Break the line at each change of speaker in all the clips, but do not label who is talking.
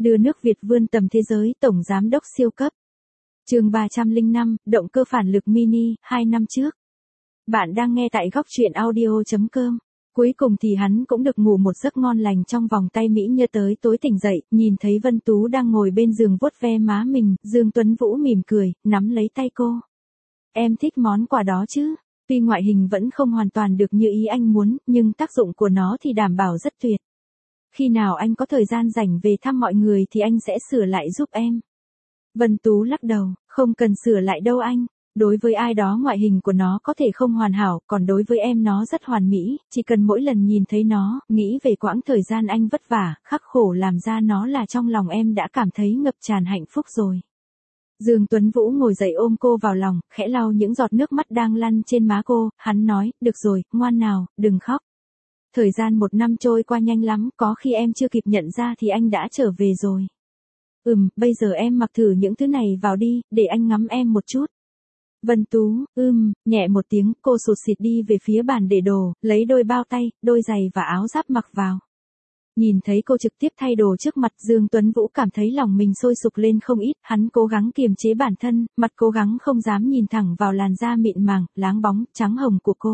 Đưa nước Việt vươn tầm thế giới, Tổng Giám đốc siêu cấp. Chương 305, động cơ phản lực mini, 2 năm trước. Bạn đang nghe tại góc truyện audio.com. Cuối cùng thì hắn cũng được ngủ một giấc ngon lành trong vòng tay mỹ nhân. Tới tối tỉnh dậy, nhìn thấy Vân Tú đang ngồi bên giường vuốt ve má mình, Dương Tuấn Vũ mỉm cười, nắm lấy tay cô. Em thích món quà đó chứ? Tuy ngoại hình vẫn không hoàn toàn được như ý anh muốn, nhưng tác dụng của nó thì đảm bảo rất tuyệt. Khi nào anh có thời gian rảnh về thăm mọi người thì anh sẽ sửa lại giúp em. Vân Tú lắc đầu, không cần sửa lại đâu anh. Đối với ai đó ngoại hình của nó có thể không hoàn hảo, còn đối với em nó rất hoàn mỹ, chỉ cần mỗi lần nhìn thấy nó, nghĩ về quãng thời gian anh vất vả, khắc khổ làm ra nó là trong lòng em đã cảm thấy ngập tràn hạnh phúc rồi. Dương Tuấn Vũ ngồi dậy ôm cô vào lòng, khẽ lau những giọt nước mắt đang lăn trên má cô, hắn nói, được rồi, ngoan nào, đừng khóc. Thời gian 1 năm trôi qua nhanh lắm, có khi em chưa kịp nhận ra thì anh đã trở về rồi. Bây giờ em mặc thử những thứ này vào đi, để anh ngắm em một chút. Vân Tú, nhẹ một tiếng, cô sụt sịt đi về phía bàn để đồ, lấy đôi bao tay, đôi giày và áo giáp mặc vào. Nhìn thấy cô trực tiếp thay đồ trước mặt, Dương Tuấn Vũ cảm thấy lòng mình sôi sục lên không ít, hắn cố gắng kiềm chế bản thân, mặt cố gắng không dám nhìn thẳng vào làn da mịn màng, láng bóng, trắng hồng của cô.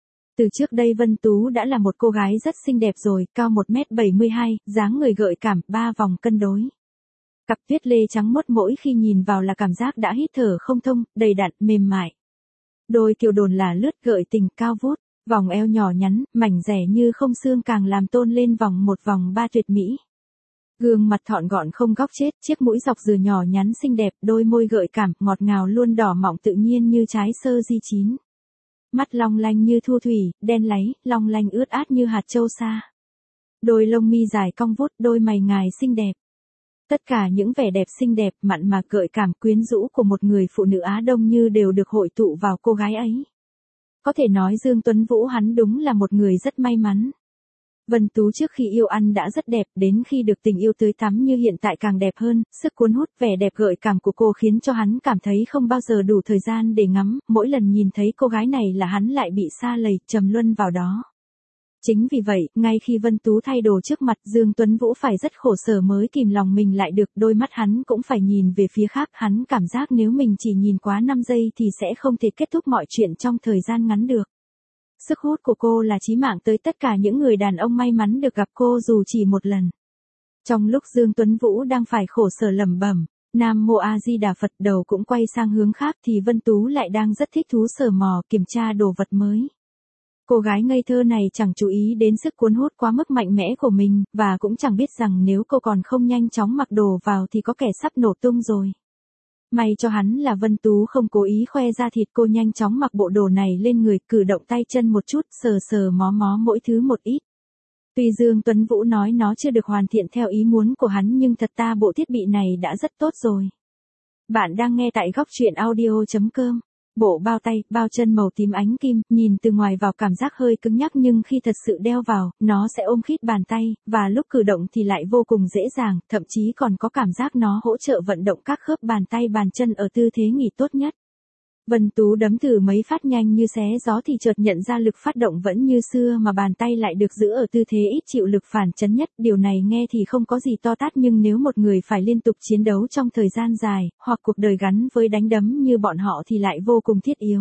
Từ trước đây Vân Tú đã là một cô gái rất xinh đẹp rồi, cao 1m72, dáng người gợi cảm, 3 vòng cân đối. Cặp tuyết lê trắng muốt mỗi khi nhìn vào là cảm giác đã hít thở không thông, đầy đặn, mềm mại. Đôi kiều đồn là lướt gợi tình cao vút, vòng eo nhỏ nhắn, mảnh rẻ như không xương càng làm tôn lên một vòng 3 tuyệt mỹ. Gương mặt thọn gọn không góc chết, chiếc mũi dọc dừa nhỏ nhắn xinh đẹp, đôi môi gợi cảm, ngọt ngào luôn đỏ mọng tự nhiên như trái sơ di chín. Mắt long lanh như thu thủy, đen láy, long lanh ướt át như hạt châu sa. Đôi lông mi dài cong vút, đôi mày ngài xinh đẹp. Tất cả những vẻ đẹp xinh đẹp, mặn mà gợi cảm quyến rũ của một người phụ nữ Á Đông như đều được hội tụ vào cô gái ấy. Có thể nói Dương Tuấn Vũ hắn đúng là một người rất may mắn. Vân Tú trước khi yêu ăn đã rất đẹp, đến khi được tình yêu tưới tắm như hiện tại càng đẹp hơn, sức cuốn hút vẻ đẹp gợi cảm của cô khiến cho hắn cảm thấy không bao giờ đủ thời gian để ngắm, mỗi lần nhìn thấy cô gái này là hắn lại bị sa lầy, trầm luân vào đó. Chính vì vậy, ngay khi Vân Tú thay đồ trước mặt, Dương Tuấn Vũ phải rất khổ sở mới kìm lòng mình lại được, đôi mắt hắn cũng phải nhìn về phía khác, hắn cảm giác nếu mình chỉ nhìn quá 5 giây thì sẽ không thể kết thúc mọi chuyện trong thời gian ngắn được. Sức hút của cô là chí mạng tới tất cả những người đàn ông may mắn được gặp cô dù chỉ một lần. Trong lúc Dương Tuấn Vũ đang phải khổ sở lẩm bẩm, Nam Mô A Di Đà Phật, đầu cũng quay sang hướng khác thì Vân Tú lại đang rất thích thú sờ mò kiểm tra đồ vật mới. Cô gái ngây thơ này chẳng chú ý đến sức cuốn hút quá mức mạnh mẽ của mình, và cũng chẳng biết rằng nếu cô còn không nhanh chóng mặc đồ vào thì có kẻ sắp nổ tung rồi. May cho hắn là Vân Tú không cố ý khoe ra thịt, cô nhanh chóng mặc bộ đồ này lên người, cử động tay chân một chút, sờ sờ mó mó mỗi thứ một ít. Tuy Dương Tuấn Vũ nói nó chưa được hoàn thiện theo ý muốn của hắn nhưng thật ra bộ thiết bị này đã rất tốt rồi. Bạn đang nghe tại góc truyện audio.com. Bộ bao tay, bao chân màu tím ánh kim, nhìn từ ngoài vào cảm giác hơi cứng nhắc nhưng khi thật sự đeo vào, nó sẽ ôm khít bàn tay, và lúc cử động thì lại vô cùng dễ dàng, thậm chí còn có cảm giác nó hỗ trợ vận động các khớp bàn tay bàn chân ở tư thế nghỉ tốt nhất. Vân Tú đấm thử mấy phát nhanh như xé gió thì chợt nhận ra lực phát động vẫn như xưa mà bàn tay lại được giữ ở tư thế ít chịu lực phản chấn nhất. Điều này nghe thì không có gì to tát nhưng nếu một người phải liên tục chiến đấu trong thời gian dài, hoặc cuộc đời gắn với đánh đấm như bọn họ thì lại vô cùng thiết yếu.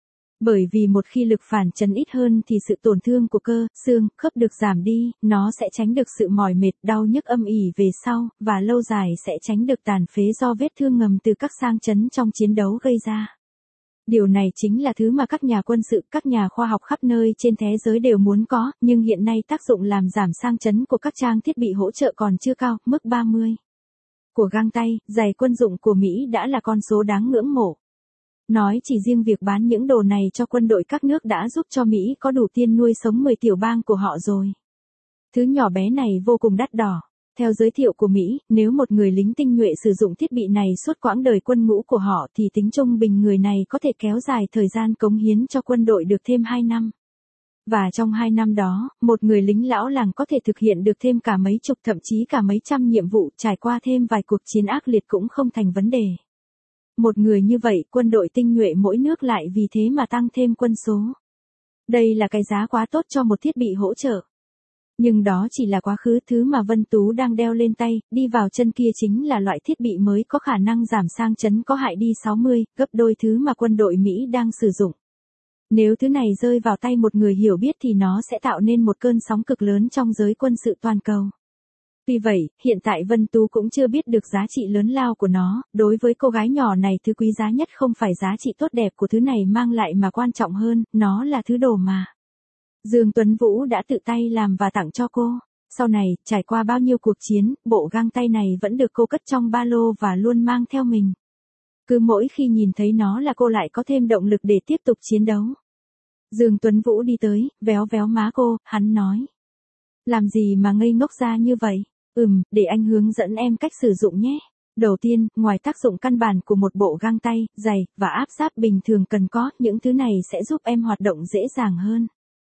Bởi vì một khi lực phản chấn ít hơn thì sự tổn thương của cơ, xương, khớp được giảm đi, nó sẽ tránh được sự mỏi mệt, đau nhức âm ỉ về sau, và lâu dài sẽ tránh được tàn phế do vết thương ngầm từ các sang chấn trong chiến đấu gây ra. Điều này chính là thứ mà các nhà quân sự, các nhà khoa học khắp nơi trên thế giới đều muốn có, nhưng hiện nay tác dụng làm giảm sang chấn của các trang thiết bị hỗ trợ còn chưa cao, mức 30. Của găng tay, giày quân dụng của Mỹ đã là con số đáng ngưỡng mộ. Nói chỉ riêng việc bán những đồ này cho quân đội các nước đã giúp cho Mỹ có đủ tiền nuôi sống 10 tiểu bang của họ rồi. Thứ nhỏ bé này vô cùng đắt đỏ. Theo giới thiệu của Mỹ, nếu một người lính tinh nhuệ sử dụng thiết bị này suốt quãng đời quân ngũ của họ thì tính trung bình người này có thể kéo dài thời gian cống hiến cho quân đội được thêm 2 năm. Và trong 2 năm đó, một người lính lão làng có thể thực hiện được thêm cả mấy chục thậm chí cả mấy trăm nhiệm vụ, trải qua thêm vài cuộc chiến ác liệt cũng không thành vấn đề. Một người như vậy, quân đội tinh nhuệ mỗi nước lại vì thế mà tăng thêm quân số. Đây là cái giá quá tốt cho một thiết bị hỗ trợ. Nhưng đó chỉ là quá khứ, thứ mà Vân Tú đang đeo lên tay, đi vào chân kia chính là loại thiết bị mới có khả năng giảm sang chấn có hại đi 60, gấp đôi thứ mà quân đội Mỹ đang sử dụng. Nếu thứ này rơi vào tay một người hiểu biết thì nó sẽ tạo nên một cơn sóng cực lớn trong giới quân sự toàn cầu. Tuy vậy, hiện tại Vân Tú cũng chưa biết được giá trị lớn lao của nó, đối với cô gái nhỏ này thứ quý giá nhất không phải giá trị tốt đẹp của thứ này mang lại mà quan trọng hơn, nó là thứ đồ mà Dương Tuấn Vũ đã tự tay làm và tặng cho cô. Sau này, trải qua bao nhiêu cuộc chiến, bộ găng tay này vẫn được cô cất trong ba lô và luôn mang theo mình. Cứ mỗi khi nhìn thấy nó là cô lại có thêm động lực để tiếp tục chiến đấu. Dương Tuấn Vũ đi tới, véo véo má cô, hắn nói. Làm gì mà ngây ngốc ra như vậy? Để anh hướng dẫn em cách sử dụng nhé. Đầu tiên, ngoài tác dụng căn bản của một bộ găng tay, giày, và áp giáp bình thường cần có, những thứ này sẽ giúp em hoạt động dễ dàng hơn.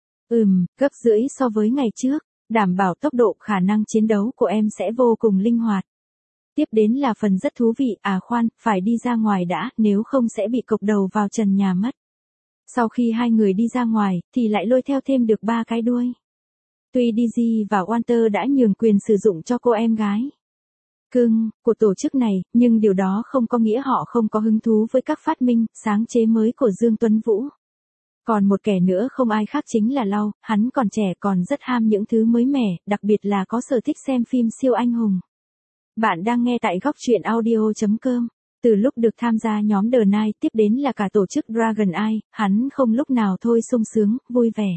Gấp rưỡi so với ngày trước, đảm bảo tốc độ khả năng chiến đấu của em sẽ vô cùng linh hoạt. Tiếp đến là phần rất thú vị, phải đi ra ngoài đã, nếu không sẽ bị cộc đầu vào trần nhà mất. Sau khi hai người đi ra ngoài, thì lại lôi theo thêm được 3 cái đuôi. Tuy Dizzy và Walter đã nhường quyền sử dụng cho cô em gái cưng của tổ chức này, nhưng điều đó không có nghĩa họ không có hứng thú với các phát minh, sáng chế mới của Dương Tuấn Vũ. Còn một kẻ nữa không ai khác chính là Lau, hắn còn trẻ còn rất ham những thứ mới mẻ, đặc biệt là có sở thích xem phim siêu anh hùng. Bạn đang nghe tại góc truyện audio.com. Từ lúc được tham gia nhóm The Night tiếp đến là cả tổ chức Dragon Eye, hắn không lúc nào thôi sung sướng, vui vẻ.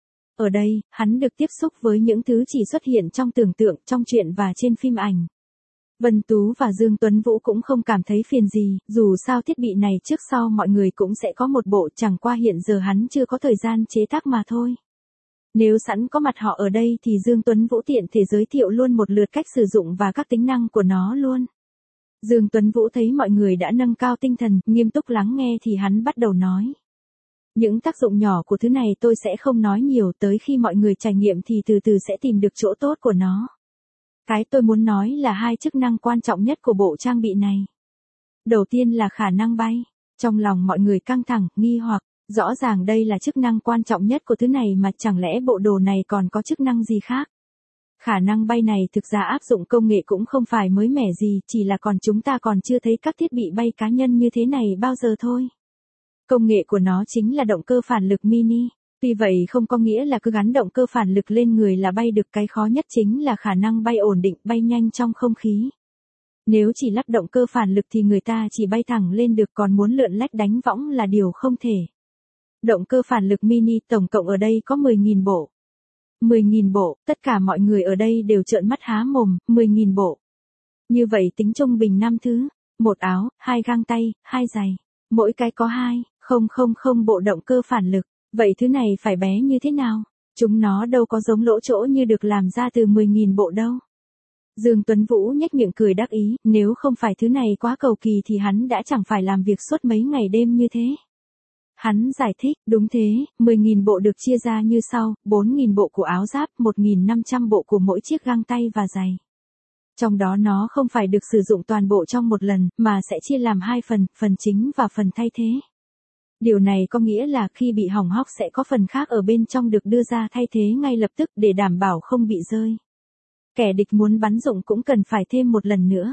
Ở đây, hắn được tiếp xúc với những thứ chỉ xuất hiện trong tưởng tượng, trong truyện và trên phim ảnh. Vân Tú và Dương Tuấn Vũ cũng không cảm thấy phiền gì, dù sao thiết bị này trước sau mọi người cũng sẽ có một bộ, chẳng qua hiện giờ hắn chưa có thời gian chế tác mà thôi. Nếu sẵn có mặt họ ở đây thì Dương Tuấn Vũ tiện thể giới thiệu luôn một lượt cách sử dụng và các tính năng của nó luôn. Dương Tuấn Vũ thấy mọi người đã nâng cao tinh thần, nghiêm túc lắng nghe thì hắn bắt đầu nói. Những tác dụng nhỏ của thứ này tôi sẽ không nói nhiều, tới khi mọi người trải nghiệm thì từ từ sẽ tìm được chỗ tốt của nó. Cái tôi muốn nói là 2 chức năng quan trọng nhất của bộ trang bị này. Đầu tiên là khả năng bay. Trong lòng mọi người căng thẳng, nghi hoặc, rõ ràng đây là chức năng quan trọng nhất của thứ này mà chẳng lẽ bộ đồ này còn có chức năng gì khác. Khả năng bay này thực ra áp dụng công nghệ cũng không phải mới mẻ gì, chỉ là chúng ta còn chưa thấy các thiết bị bay cá nhân như thế này bao giờ thôi. Công nghệ của nó chính là động cơ phản lực mini. Tuy vậy không có nghĩa là cứ gắn động cơ phản lực lên người là bay được, cái khó nhất chính là khả năng bay ổn định, bay nhanh trong không khí. Nếu chỉ lắp động cơ phản lực thì người ta chỉ bay thẳng lên được, còn muốn lượn lách đánh võng là điều không thể. Động cơ phản lực mini tổng cộng ở đây có 10.000 bộ. 10.000 bộ, tất cả mọi người ở đây đều trợn mắt há mồm, 10.000 bộ. Như vậy tính trung bình 5 thứ, 1 áo, 2 găng tay, 2 giày. Mỗi cái có 2,000 bộ động cơ phản lực. Vậy thứ này phải bé như thế nào? Chúng nó đâu có giống lỗ chỗ như được làm ra từ 10.000 bộ đâu. Dương Tuấn Vũ nhếch miệng cười đắc ý, nếu không phải thứ này quá cầu kỳ thì hắn đã chẳng phải làm việc suốt mấy ngày đêm như thế. Hắn giải thích, đúng thế, 10.000 bộ được chia ra như sau, 4.000 bộ của áo giáp, 1.500 bộ của mỗi chiếc găng tay và giày. Trong đó nó không phải được sử dụng toàn bộ trong một lần, mà sẽ chia làm 2 phần, phần chính và phần thay thế. Điều này có nghĩa là khi bị hỏng hóc sẽ có phần khác ở bên trong được đưa ra thay thế ngay lập tức để đảm bảo không bị rơi. Kẻ địch muốn bắn dụng cũng cần phải thêm một lần nữa.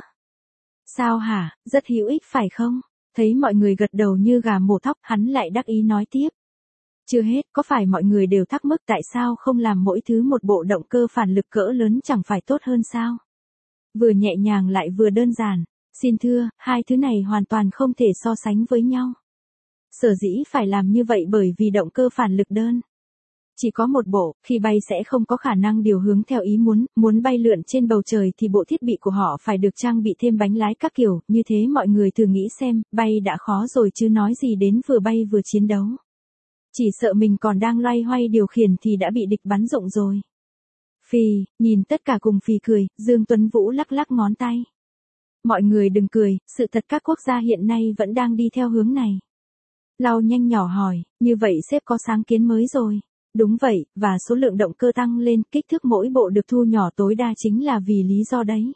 Sao hả, rất hữu ích phải không? Thấy mọi người gật đầu như gà mổ thóc, hắn lại đắc ý nói tiếp. Chưa hết, có phải mọi người đều thắc mắc tại sao không làm mỗi thứ một bộ động cơ phản lực cỡ lớn chẳng phải tốt hơn sao? Vừa nhẹ nhàng lại vừa đơn giản. Xin thưa, 2 thứ này hoàn toàn không thể so sánh với nhau. Sở dĩ phải làm như vậy bởi vì động cơ phản lực đơn chỉ có một bộ, khi bay sẽ không có khả năng điều hướng theo ý muốn bay lượn trên bầu trời thì bộ thiết bị của họ phải được trang bị thêm bánh lái các kiểu, như thế mọi người thử nghĩ xem, bay đã khó rồi chứ nói gì đến vừa bay vừa chiến đấu. Chỉ sợ mình còn đang loay hoay điều khiển thì đã bị địch bắn rụng rồi. Phì, nhìn tất cả cùng phì cười, Dương Tuấn Vũ lắc lắc ngón tay. Mọi người đừng cười, sự thật các quốc gia hiện nay vẫn đang đi theo hướng này. Lau nhanh nhỏ hỏi, như vậy sếp có sáng kiến mới rồi. Đúng vậy, và số lượng động cơ tăng lên, kích thước mỗi bộ được thu nhỏ tối đa chính là vì lý do đấy.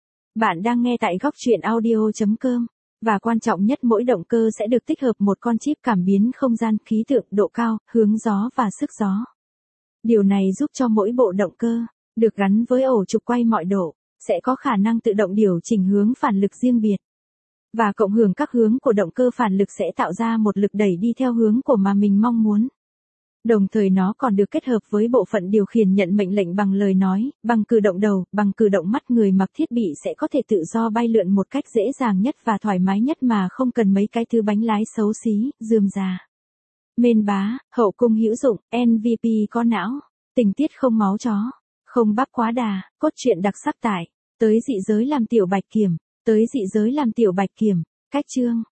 Bạn đang nghe tại góc truyện audio.com. Và quan trọng nhất mỗi động cơ sẽ được tích hợp một con chip cảm biến không gian, khí tượng, độ cao, hướng gió và sức gió. Điều này giúp cho mỗi bộ động cơ, được gắn với ổ trục quay mọi độ, sẽ có khả năng tự động điều chỉnh hướng phản lực riêng biệt. Và cộng hưởng các hướng của động cơ phản lực sẽ tạo ra một lực đẩy đi theo hướng của mà mình mong muốn. Đồng thời nó còn được kết hợp với bộ phận điều khiển nhận mệnh lệnh bằng lời nói, bằng cử động đầu, bằng cử động mắt. Người mặc thiết bị sẽ có thể tự do bay lượn một cách dễ dàng nhất và thoải mái nhất mà không cần mấy cái thứ bánh lái xấu xí, rườm rà. Mên bá, hậu cung hữu dụng, MVP có não, tình tiết không máu chó, không bắp quá đà, cốt truyện đặc sắc tại, tới dị giới làm tiểu bạch kiểm, tới dị giới làm tiểu bạch kiểm, cách chương.